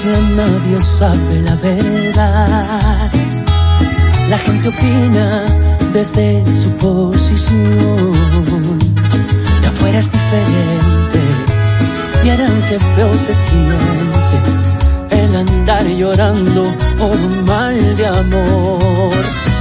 nadie sabe la verdad. La gente opina desde su posición. De afuera es diferente, vieran que feo se siente el andar llorando por un mal de amor.